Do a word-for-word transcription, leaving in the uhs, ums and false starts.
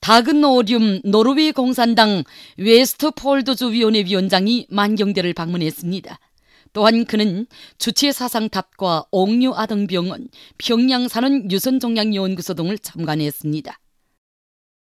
다그노리움 노르웨이 공산당 웨스트폴드주 위원회 위원장이 만경대를 방문했습니다. 또한 그는 주체사상탑과 옥류아등병원, 평양산원 유선종양연구소 등을 참관했습니다.